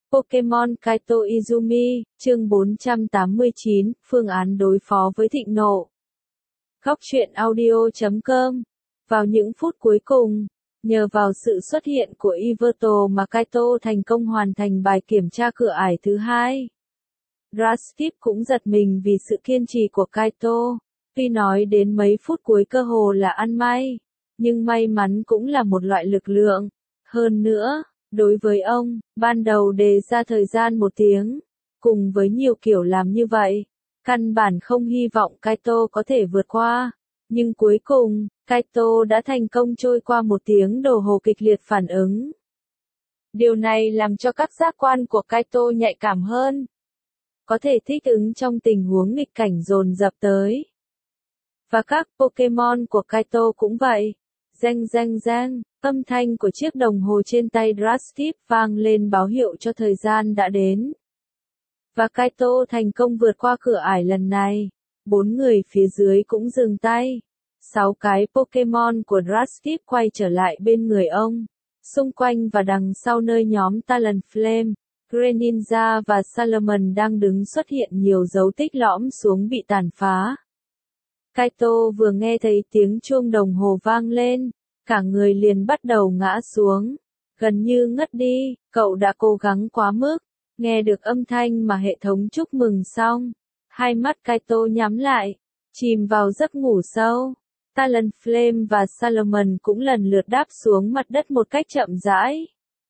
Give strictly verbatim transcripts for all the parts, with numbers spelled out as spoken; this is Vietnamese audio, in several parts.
Pokemon Kaito Izumi, chương bốn trăm tám mươi chín, phương án đối phó với thịnh nộ. Góc truyện audio chấm com. Vào những phút cuối cùng, nhờ vào sự xuất hiện của Yveltal mà Kaito thành công hoàn thành bài kiểm tra cửa ải thứ hai. Drastic cũng giật mình vì sự kiên trì của Kaito. Tuy nói đến mấy phút cuối cơ hồ là ăn may, nhưng may mắn cũng là một loại lực lượng. Hơn nữa, đối với ông, ban đầu đề ra thời gian một tiếng, cùng với nhiều kiểu làm như vậy, căn bản không hy vọng Kaito có thể vượt qua. Nhưng cuối cùng, Kaito đã thành công trôi qua một tiếng đồng hồ kịch liệt phản ứng. Điều này làm cho các giác quan của Kaito nhạy cảm hơn, có thể thích ứng trong tình huống nghịch cảnh dồn dập tới. Và các Pokemon của Kaito cũng vậy. Reng reng reng, âm thanh của chiếc đồng hồ trên tay Drastic vang lên báo hiệu cho thời gian đã đến. Và Kaito thành công vượt qua cửa ải lần này. Bốn người phía dưới cũng dừng tay. Sáu cái Pokemon của Drastic quay trở lại bên người ông. Xung quanh và đằng sau nơi nhóm Talonflame, Greninja và Salamence đang đứng xuất hiện nhiều dấu tích lõm xuống bị tàn phá. Kaito vừa nghe thấy tiếng chuông đồng hồ vang lên, cả người liền bắt đầu ngã xuống, gần như ngất đi. Cậu đã cố gắng quá mức, nghe được âm thanh mà hệ thống chúc mừng xong, hai mắt Kaito nhắm lại, chìm vào giấc ngủ sâu. Talonflame và Salamence cũng lần lượt đáp xuống mặt đất một cách chậm rãi.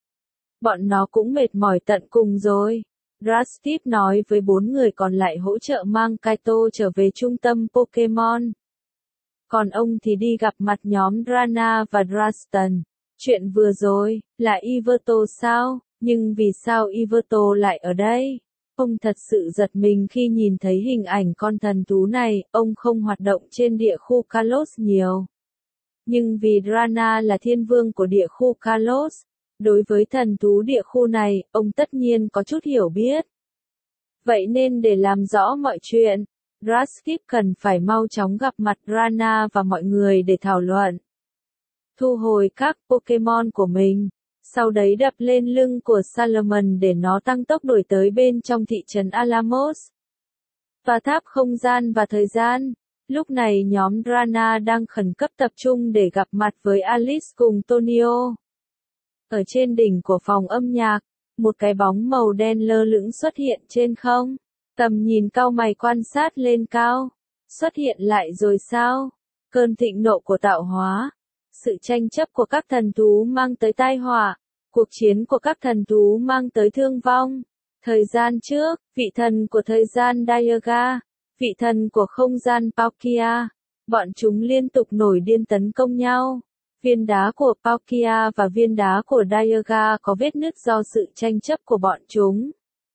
Bọn nó cũng mệt mỏi tận cùng rồi. Drastic nói với bốn người còn lại hỗ trợ mang Kaito trở về trung tâm Pokemon. Còn ông thì đi gặp mặt nhóm Drana và Draston. Chuyện vừa rồi, là Yveltal sao? Nhưng vì sao Yveltal lại ở đây? Ông thật sự giật mình khi nhìn thấy hình ảnh con thần thú này. Ông không hoạt động trên địa khu Kalos nhiều. Nhưng vì Drana là thiên vương của địa khu Kalos, đối với thần thú địa khu này, ông tất nhiên có chút hiểu biết. Vậy nên để làm rõ mọi chuyện, Drastic cần phải mau chóng gặp mặt Drana và mọi người để thảo luận. Thu hồi các Pokemon của mình, sau đấy đập lên lưng của Salamence để nó tăng tốc đuổi tới bên trong thị trấn Alamos. Và tháp không gian và thời gian, lúc này nhóm Drana đang khẩn cấp tập trung để gặp mặt với Alice cùng Tonio. Ở trên đỉnh của phòng âm nhạc, một cái bóng màu đen lơ lửng xuất hiện trên không. Tầm nhìn cau mày quan sát lên cao. Xuất hiện lại rồi sao? Cơn thịnh nộ của tạo hóa. Sự tranh chấp của các thần thú mang tới tai họa. Cuộc chiến của các thần thú mang tới thương vong. Thời gian trước, vị thần của thời gian Dialga, vị thần của không gian Palkia. Bọn chúng liên tục nổi điên tấn công nhau. Viên đá của Palkia và viên đá của Dialga có vết nứt do sự tranh chấp của bọn chúng.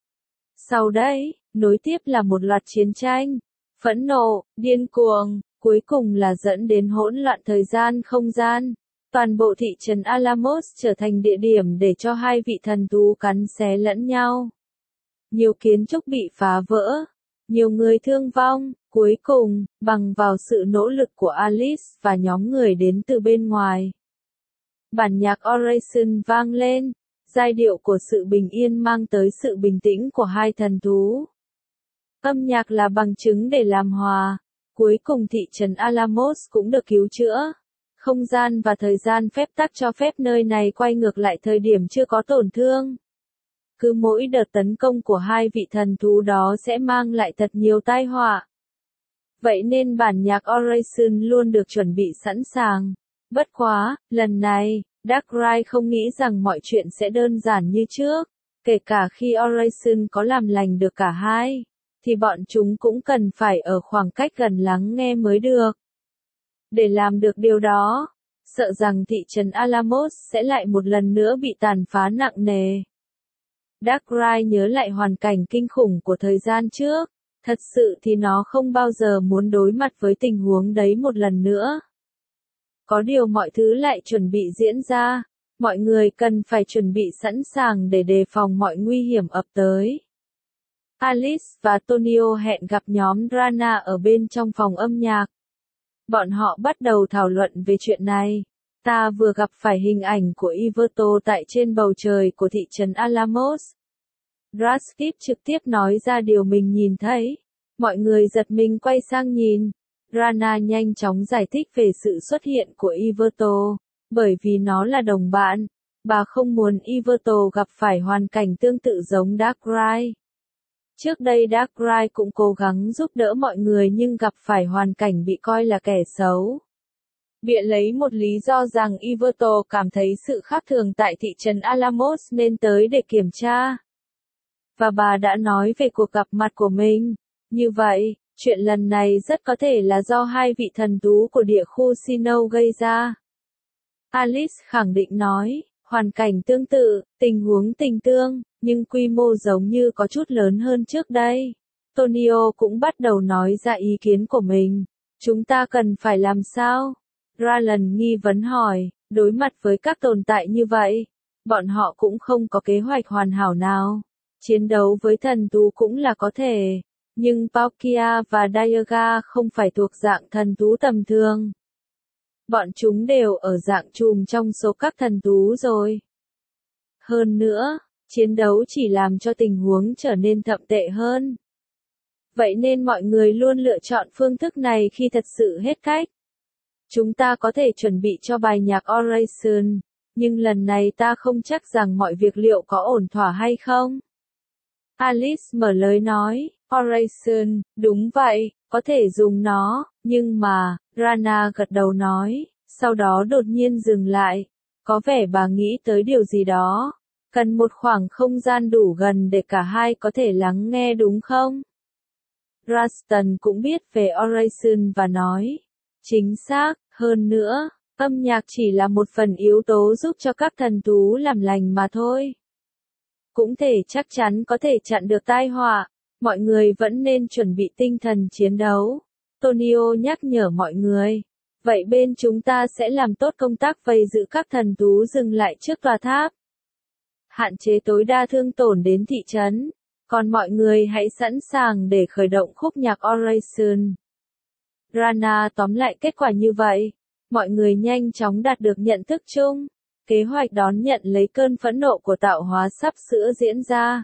Sau đấy, nối tiếp là một loạt chiến tranh, phẫn nộ, điên cuồng, cuối cùng là dẫn đến hỗn loạn thời gian không gian. Toàn bộ thị trấn Alamos trở thành địa điểm để cho hai vị thần thú cắn xé lẫn nhau. Nhiều kiến trúc bị phá vỡ, nhiều người thương vong. Cuối cùng, bằng vào sự nỗ lực của Alice và nhóm người đến từ bên ngoài, bản nhạc Oration vang lên, giai điệu của sự bình yên mang tới sự bình tĩnh của hai thần thú. Âm nhạc là bằng chứng để làm hòa. Cuối cùng thị trấn Alamos cũng được cứu chữa. Không gian và thời gian phép tắc cho phép nơi này quay ngược lại thời điểm chưa có tổn thương. Cứ mỗi đợt tấn công của hai vị thần thú đó sẽ mang lại thật nhiều tai họa. Vậy nên bản nhạc Oration luôn được chuẩn bị sẵn sàng. Bất quá, lần này, Darkrai không nghĩ rằng mọi chuyện sẽ đơn giản như trước. Kể cả khi Oration có làm lành được cả hai, thì bọn chúng cũng cần phải ở khoảng cách gần lắng nghe mới được. Để làm được điều đó, sợ rằng thị trấn Alamos sẽ lại một lần nữa bị tàn phá nặng nề. Darkrai nhớ lại hoàn cảnh kinh khủng của thời gian trước. Thật sự thì nó không bao giờ muốn đối mặt với tình huống đấy một lần nữa. Có điều mọi thứ lại chuẩn bị diễn ra. Mọi người cần phải chuẩn bị sẵn sàng để đề phòng mọi nguy hiểm ập tới. Alice và Tonio hẹn gặp nhóm Drana ở bên trong phòng âm nhạc. Bọn họ bắt đầu thảo luận về chuyện này. Ta vừa gặp phải hình ảnh của Yveltal tại trên bầu trời của thị trấn Alamos. Draskip trực tiếp nói ra điều mình nhìn thấy. Mọi người giật mình quay sang nhìn. Rana nhanh chóng giải thích về sự xuất hiện của Iverto, bởi vì nó là đồng bạn. Bà không muốn Iverto gặp phải hoàn cảnh tương tự giống Darkrai. Trước đây Darkrai cũng cố gắng giúp đỡ mọi người nhưng gặp phải hoàn cảnh bị coi là kẻ xấu. Biện lấy một lý do rằng Iverto cảm thấy sự khác thường tại thị trấn Alamos nên tới để kiểm tra. Và bà đã nói về cuộc gặp mặt của mình. Như vậy, chuyện lần này rất có thể là do hai vị thần thú của địa khu Sinnoh gây ra. Alice khẳng định nói, hoàn cảnh tương tự, tình huống tình tương, nhưng quy mô giống như có chút lớn hơn trước đây. Tonio cũng bắt đầu nói ra ý kiến của mình. Chúng ta cần phải làm sao? Raylan nghi vấn hỏi, đối mặt với các tồn tại như vậy, bọn họ cũng không có kế hoạch hoàn hảo nào. Chiến đấu với thần thú cũng là có thể, nhưng Palkia và Dialga không phải thuộc dạng thần thú tầm thường. Bọn chúng đều ở dạng chùm trong số các thần thú rồi. Hơn nữa, chiến đấu chỉ làm cho tình huống trở nên thậm tệ hơn. Vậy nên mọi người luôn lựa chọn phương thức này khi thật sự hết cách. Chúng ta có thể chuẩn bị cho bài nhạc Oration, nhưng lần này ta không chắc rằng mọi việc liệu có ổn thỏa hay không. Alice mở lời nói, Oration, đúng vậy, có thể dùng nó, nhưng mà, Rana gật đầu nói, sau đó đột nhiên dừng lại. Có vẻ bà nghĩ tới điều gì đó. Cần một khoảng không gian đủ gần để cả hai có thể lắng nghe đúng không? Raston cũng biết về Oration và nói, chính xác, hơn nữa, âm nhạc chỉ là một phần yếu tố giúp cho các thần thú làm lành mà thôi. Cũng thể chắc chắn có thể chặn được tai họa, mọi người vẫn nên chuẩn bị tinh thần chiến đấu. Tonio nhắc nhở mọi người. Vậy bên chúng ta sẽ làm tốt công tác vây giữ các thần thú dừng lại trước tòa tháp. Hạn chế tối đa thương tổn đến thị trấn. Còn mọi người hãy sẵn sàng để khởi động khúc nhạc Oration. Rana tóm lại kết quả như vậy. Mọi người nhanh chóng đạt được nhận thức chung. Kế hoạch đón nhận lấy cơn phẫn nộ của tạo hóa sắp sửa diễn ra.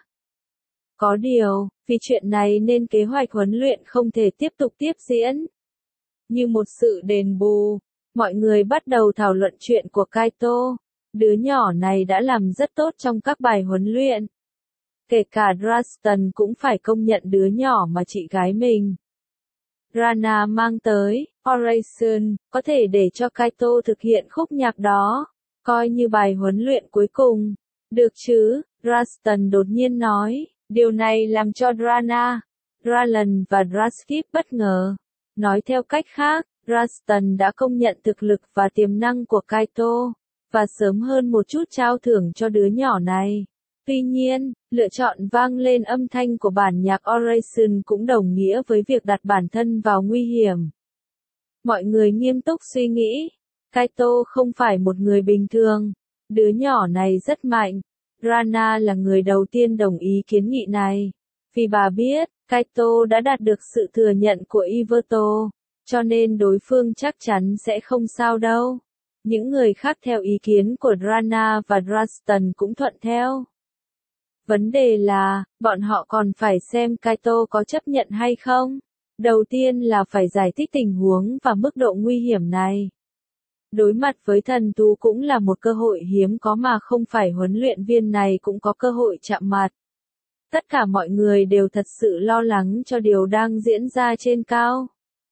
Có điều, vì chuyện này nên kế hoạch huấn luyện không thể tiếp tục tiếp diễn. Như một sự đền bù, mọi người bắt đầu thảo luận chuyện của Kaito. Đứa nhỏ này đã làm rất tốt trong các bài huấn luyện. Kể cả Draston cũng phải công nhận đứa nhỏ mà chị gái mình, Rana mang tới, Oration, có thể để cho Kaito thực hiện khúc nhạc đó, coi như bài huấn luyện cuối cùng. Được chứ, Draston đột nhiên nói, điều này làm cho Rana, Raylan và Draskip bất ngờ. Nói theo cách khác, Draston đã công nhận thực lực và tiềm năng của Kaito, và sớm hơn một chút trao thưởng cho đứa nhỏ này. Tuy nhiên, lựa chọn vang lên âm thanh của bản nhạc Oration cũng đồng nghĩa với việc đặt bản thân vào nguy hiểm. Mọi người nghiêm túc suy nghĩ. Kaito không phải một người bình thường. Đứa nhỏ này rất mạnh. Rana là người đầu tiên đồng ý kiến nghị này. Vì bà biết, Kaito đã đạt được sự thừa nhận của Iverto, cho nên đối phương chắc chắn sẽ không sao đâu. Những người khác theo ý kiến của Rana và Draston cũng thuận theo. Vấn đề là, bọn họ còn phải xem Kaito có chấp nhận hay không. Đầu tiên là phải giải thích tình huống và mức độ nguy hiểm này. Đối mặt với thần thú cũng là một cơ hội hiếm có mà không phải huấn luyện viên này cũng có cơ hội chạm mặt. Tất cả mọi người đều thật sự lo lắng cho điều đang diễn ra trên cao.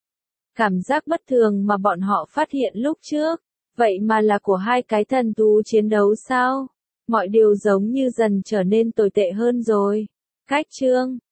Cảm giác bất thường mà bọn họ phát hiện lúc trước, vậy mà là của hai cái thần thú chiến đấu sao? Mọi điều giống như dần trở nên tồi tệ hơn rồi. Cách chương